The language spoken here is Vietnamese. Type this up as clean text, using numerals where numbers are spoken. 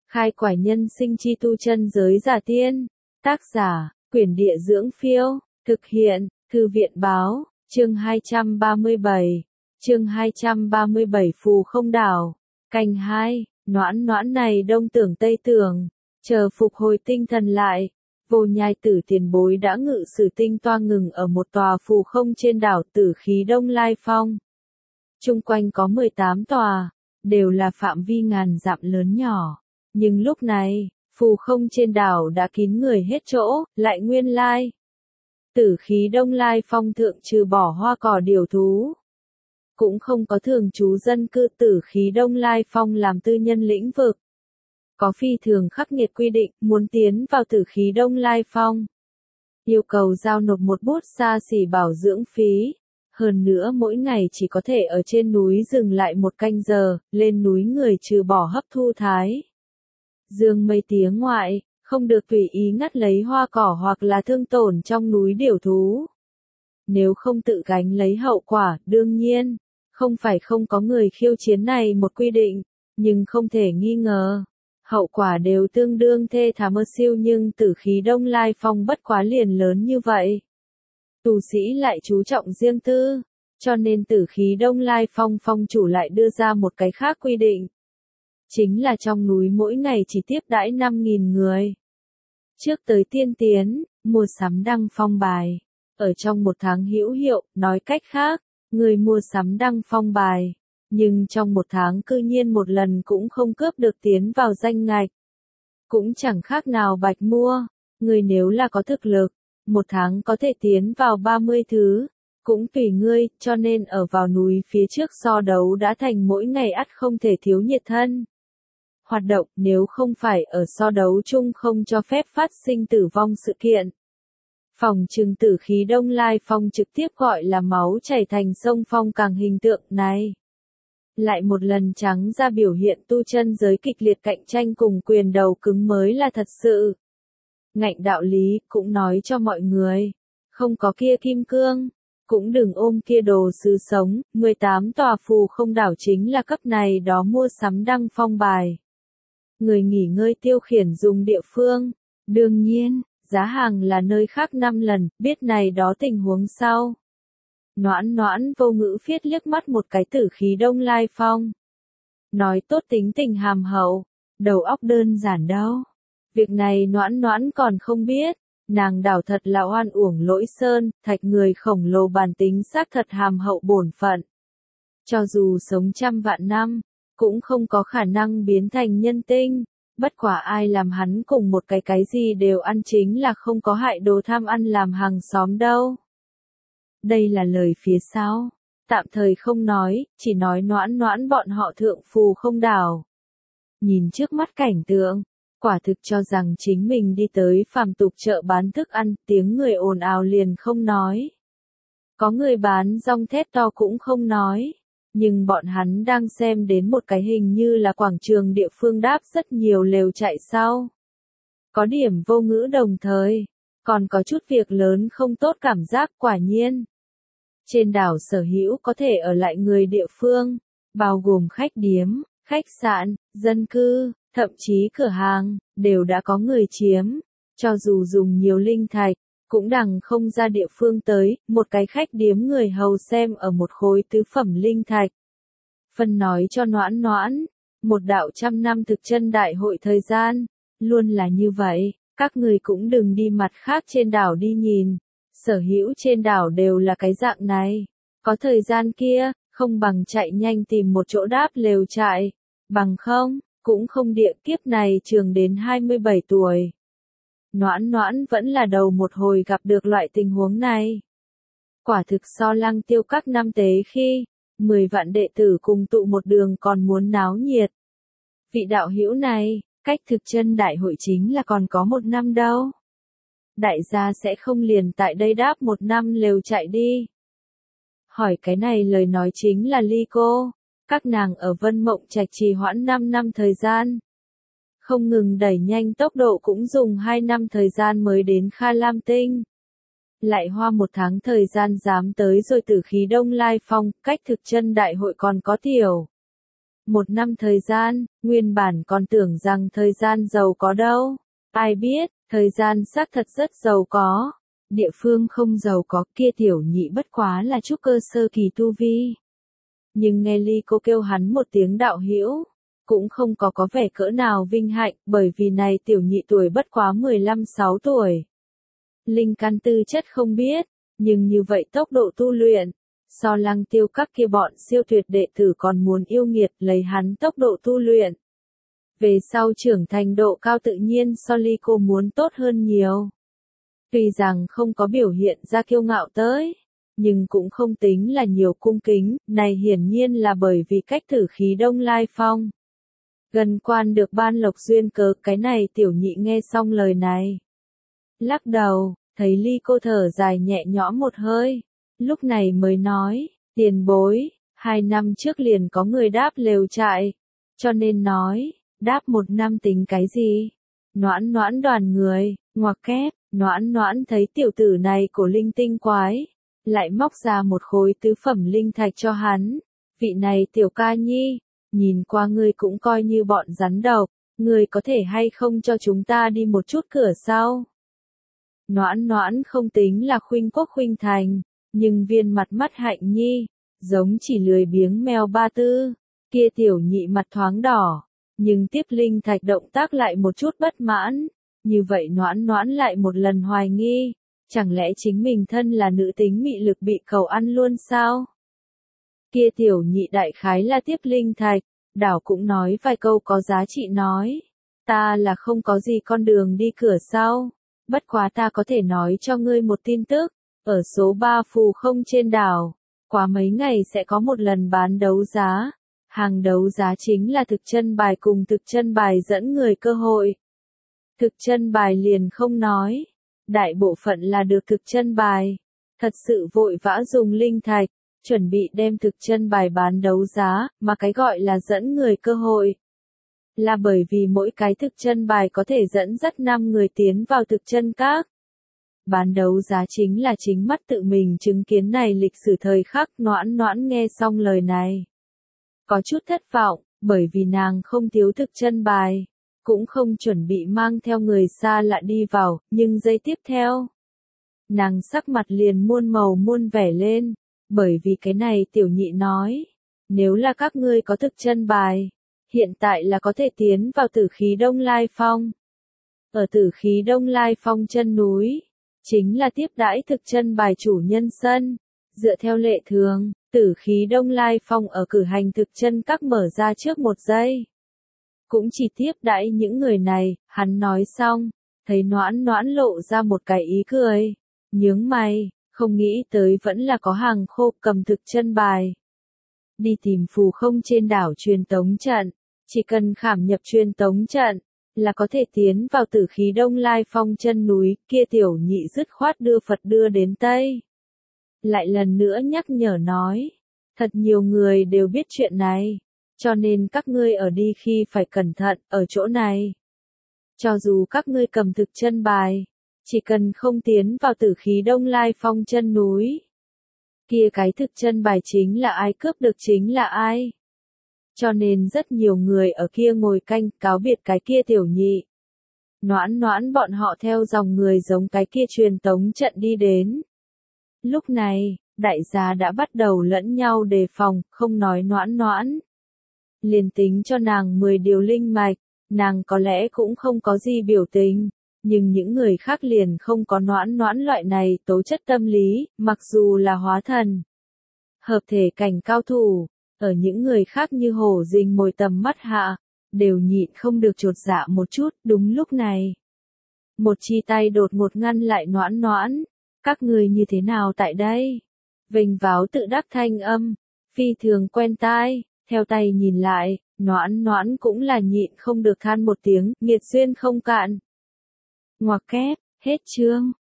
Khai quải nhân sinh chi tu chân giới giả tiên. Tác giả, Quyển Địa Dưỡng Phiêu. Thực hiện, Thư viện Báo. Chương 237. Chương 237 Phù Không Đảo. Canh 2. Noãn noãn này đông tưởng tây tưởng. Chờ phục hồi tinh thần lại. Vô Nhai Tử tiền bối đã ngự sử tinh toa ngừng ở một tòa phù không trên đảo Tử Khí Đông Lai Phong. Chung quanh có 18 tòa, đều là phạm vi ngàn dặm lớn nhỏ. Nhưng lúc này, phù không trên đảo đã kín người hết chỗ, lại nguyên lai. Tử Khí Đông Lai Phong thượng trừ bỏ hoa cỏ điều thú. Cũng không có thường trú dân cư. Tử Khí Đông Lai Phong làm tư nhân lĩnh vực. Có phi thường khắc nghiệt quy định, muốn tiến vào Tử Khí Đông Lai Phong. Yêu cầu giao nộp một bút xa xỉ bảo dưỡng phí. Hơn nữa mỗi ngày chỉ có thể ở trên núi dừng lại 1 canh giờ, lên núi người trừ bỏ hấp thu thái dương mây tía ngoại, không được tùy ý ngắt lấy hoa cỏ hoặc là thương tổn trong núi điểu thú. Nếu không tự gánh lấy hậu quả, đương nhiên, không phải không có người khiêu chiến này một quy định, nhưng không thể nghi ngờ. Hậu quả đều tương đương thê thảm siêu, nhưng Tử Khí Đông Lai Phong bất quá liền lớn như vậy. Tu sĩ lại chú trọng riêng tư, cho nên Tử Khí Đông Lai Phong phong chủ lại đưa ra một cái khác quy định. Chính là trong núi mỗi ngày chỉ tiếp đãi 5.000 người. Trước tới tiên tiến, mua sắm đăng phong bài. Ở trong 1 tháng hữu hiệu, nói cách khác, người mua sắm đăng phong bài. Nhưng trong 1 tháng cư nhiên một lần cũng không cướp được tiến vào danh ngạch. Cũng chẳng khác nào bạch mua. Người nếu là có thực lực, 1 tháng có thể tiến vào 30 thứ. Cũng tùy ngươi, cho nên ở vào núi phía trước so đấu đã thành mỗi ngày ắt không thể thiếu nhiệt thân. Hoạt động nếu không phải ở so đấu chung không cho phép phát sinh tử vong sự kiện. Phòng trừng Tử Khí Đông Lai Phong trực tiếp gọi là máu chảy thành sông phong càng hình tượng này. Lại một lần trắng ra biểu hiện tu chân giới kịch liệt cạnh tranh cùng quyền đầu cứng mới là thật sự. Ngạnh đạo lý cũng nói cho mọi người, không có kia kim cương, cũng đừng ôm kia đồ sứ sống. 18 tòa phù không đảo chính là cấp này đó mua sắm đăng phong bài. Người nghỉ ngơi tiêu khiển dùng địa phương, đương nhiên, giá hàng là nơi khác 5 lần, biết này đó tình huống sau. Noãn noãn vô ngữ phiết liếc mắt một cái Tử Khí Đông Lai Phong. Nói tốt tính tình hàm hậu, đầu óc đơn giản đâu. Việc này noãn noãn còn không biết, nàng đảo thật là oan uổng lỗi sơn, thạch người khổng lồ bản tính xác thật hàm hậu bổn phận. Cho dù sống trăm vạn năm, cũng không có khả năng biến thành nhân tinh, bất quả ai làm hắn cùng một cái gì đều ăn chính là không có hại đồ tham ăn làm hàng xóm đâu. Đây là lời phía sau, tạm thời không nói, chỉ nói noãn noãn bọn họ thượng phù không đảo. Nhìn trước mắt cảnh tượng, quả thực cho rằng chính mình đi tới phàm tục chợ bán thức ăn, tiếng người ồn ào liền không nói. Có người bán rong thét to cũng không nói. Nhưng bọn hắn đang xem đến một cái hình như là quảng trường địa phương đáp rất nhiều lều chạy sau. Có điểm vô ngữ đồng thời, còn có chút việc lớn không tốt cảm giác quả nhiên. Trên đảo sở hữu có thể ở lại người địa phương, bao gồm khách điếm, khách sạn, dân cư, thậm chí cửa hàng, đều đã có người chiếm. Cho dù dùng nhiều linh thạch, cũng đằng không ra địa phương tới, một cái khách điếm người hầu xem ở một khối tứ phẩm linh thạch. Phân nói cho noãn noãn, một đạo 100 năm thực chân đại hội thời gian, luôn là như vậy, các người cũng đừng đi mặt khác trên đảo đi nhìn, sở hữu trên đảo đều là cái dạng này, có thời gian kia, không bằng chạy nhanh tìm một chỗ đáp lều trại, bằng không, cũng không địa kiếp này trường đến 27 tuổi. Noãn noãn vẫn là đầu một hồi gặp được loại tình huống này. Quả thực so Lăng Tiêu các năm tế khi, 10 vạn đệ tử cùng tụ một đường còn muốn náo nhiệt. Vị đạo hữu này, cách thực chân đại hội chính là còn có 1 năm đâu. Đại gia sẽ không liền tại đây đáp 1 năm lều chạy đi. Hỏi cái này lời nói chính là Ly cô, các nàng ở Vân Mộng Trạch trì hoãn 5 năm thời gian. Không ngừng đẩy nhanh tốc độ cũng dùng 2 năm thời gian mới đến Kha Lam Tinh. Lại hoa 1 tháng thời gian dám tới rồi Tử Khí Đông Lai Phong, cách thực chân đại hội còn có tiểu. 1 năm thời gian, nguyên bản còn tưởng rằng thời gian giàu có đâu. Ai biết, thời gian xác thật rất giàu có. Địa phương không giàu có, kia tiểu nhị bất quá là trúc cơ sơ kỳ tu vi. Nhưng nghe Ly cô kêu hắn một tiếng đạo hữu, cũng không có vẻ cỡ nào vinh hạnh, bởi vì này tiểu nhị tuổi bất quá 15-6 tuổi. Linh căn tư chất không biết, nhưng như vậy tốc độ tu luyện, so Lăng Tiêu các kia bọn siêu tuyệt đệ tử còn muốn yêu nghiệt lấy hắn tốc độ tu luyện. Về sau trưởng thành độ cao tự nhiên so Ly cô muốn tốt hơn nhiều. Tuy rằng không có biểu hiện ra kiêu ngạo tới, nhưng cũng không tính là nhiều cung kính, này hiển nhiên là bởi vì cách thử khí Đông Lai Phong. Gần quan được ban lộc duyên cớ, cái này tiểu nhị nghe xong lời này. Lắc đầu, thấy Ly cô thở dài nhẹ nhõm một hơi, lúc này mới nói, tiền bối, 2 năm trước liền có người đáp lều trại, cho nên nói, đáp 1 năm tính cái gì? Noãn noãn đoàn người, ngoặc kép, noãn noãn thấy tiểu tử này cổ linh tinh quái, lại móc ra một khối tứ phẩm linh thạch cho hắn, vị này tiểu ca nhi, nhìn qua ngươi cũng coi như bọn rắn độc, ngươi có thể hay không cho chúng ta đi một chút cửa sau? Noãn noãn không tính là khuynh quốc khuynh thành, nhưng viên mặt mắt hạnh nhi, giống chỉ lười biếng mèo ba tư, kia tiểu nhị mặt thoáng đỏ, nhưng tiếp linh thạch động tác lại một chút bất mãn, như vậy noãn noãn lại một lần hoài nghi, chẳng lẽ chính mình thân là nữ tính mị lực bị cầu ăn luôn sao? Kia tiểu nhị đại khái là tiếp linh thạch, đảo cũng nói vài câu có giá trị nói, ta là không có gì con đường đi cửa sau, bất quá ta có thể nói cho ngươi một tin tức, ở số 3 phù không trên đảo, qua mấy ngày sẽ có một lần bán đấu giá, hàng đấu giá chính là thực chân bài cùng thực chân bài dẫn người cơ hội. Thực chân bài liền không nói, đại bộ phận là được thực chân bài, thật sự vội vã dùng linh thạch, chuẩn bị đem thực chân bài bán đấu giá, mà cái gọi là dẫn người cơ hội. Là bởi vì mỗi cái thực chân bài có thể dẫn dắt 5 người tiến vào thực chân các. Bán đấu giá chính là chính mắt tự mình chứng kiến này lịch sử thời khắc. Noãn noãn nghe xong lời này, có chút thất vọng, bởi vì nàng không thiếu thực chân bài, cũng không chuẩn bị mang theo người xa lạ đi vào, nhưng giây tiếp theo, nàng sắc mặt liền muôn màu muôn vẻ lên, bởi vì cái này tiểu nhị nói, nếu là các ngươi có thực chân bài, hiện tại là có thể tiến vào tử khí Đông Lai Phong. Ở tử khí Đông Lai Phong chân núi, chính là tiếp đãi thực chân bài chủ nhân sân. Dựa theo lệ thường, tử khí Đông Lai Phong ở cử hành thực chân các mở ra trước 1 giây. Cũng chỉ tiếp đãi những người này, hắn nói xong, thấy noãn noãn lộ ra một cái ý cười, nhướng mày, không nghĩ tới vẫn là có hàng khô cầm thực chân bài. Đi tìm phù không trên đảo truyền tống trận, chỉ cần khảm nhập truyền tống trận, là có thể tiến vào tử khí Đông Lai Phong chân núi, kia tiểu nhị dứt khoát đưa Phật đưa đến Tây. Lại lần nữa nhắc nhở nói, thật nhiều người đều biết chuyện này, cho nên các ngươi ở đi khi phải cẩn thận, ở chỗ này. Cho dù các ngươi cầm thực chân bài, chỉ cần không tiến vào tử khí Đông Lai Phong chân núi, kia cái thực chân bài chính là ai cướp được chính là ai. Cho nên rất nhiều người ở kia ngồi canh cáo biệt cái kia tiểu nhị. Noãn noãn bọn họ theo dòng người giống cái kia truyền tống trận đi đến. Lúc này, đại gia đã bắt đầu lẫn nhau đề phòng, không nói noãn noãn. Liền tính cho nàng 10 điều linh mạch, nàng có lẽ cũng không có gì biểu tình, nhưng những người khác liền không có noãn noãn loại này tố chất tâm lý, mặc dù là hóa thần. Hợp thể cảnh cao thủ, ở những người khác như hổ rình mồi tầm mắt hạ, đều nhịn không được chột dạ một chút. Đúng lúc này, một chi tay đột ngột ngăn lại noãn noãn, các người như thế nào tại đây? Vênh váo tự đắc thanh âm, phi thường quen tai, theo tay nhìn lại, noãn noãn cũng là nhịn không được than một tiếng, nghiệt duyên không cạn. Ngoặc kép, hết chương.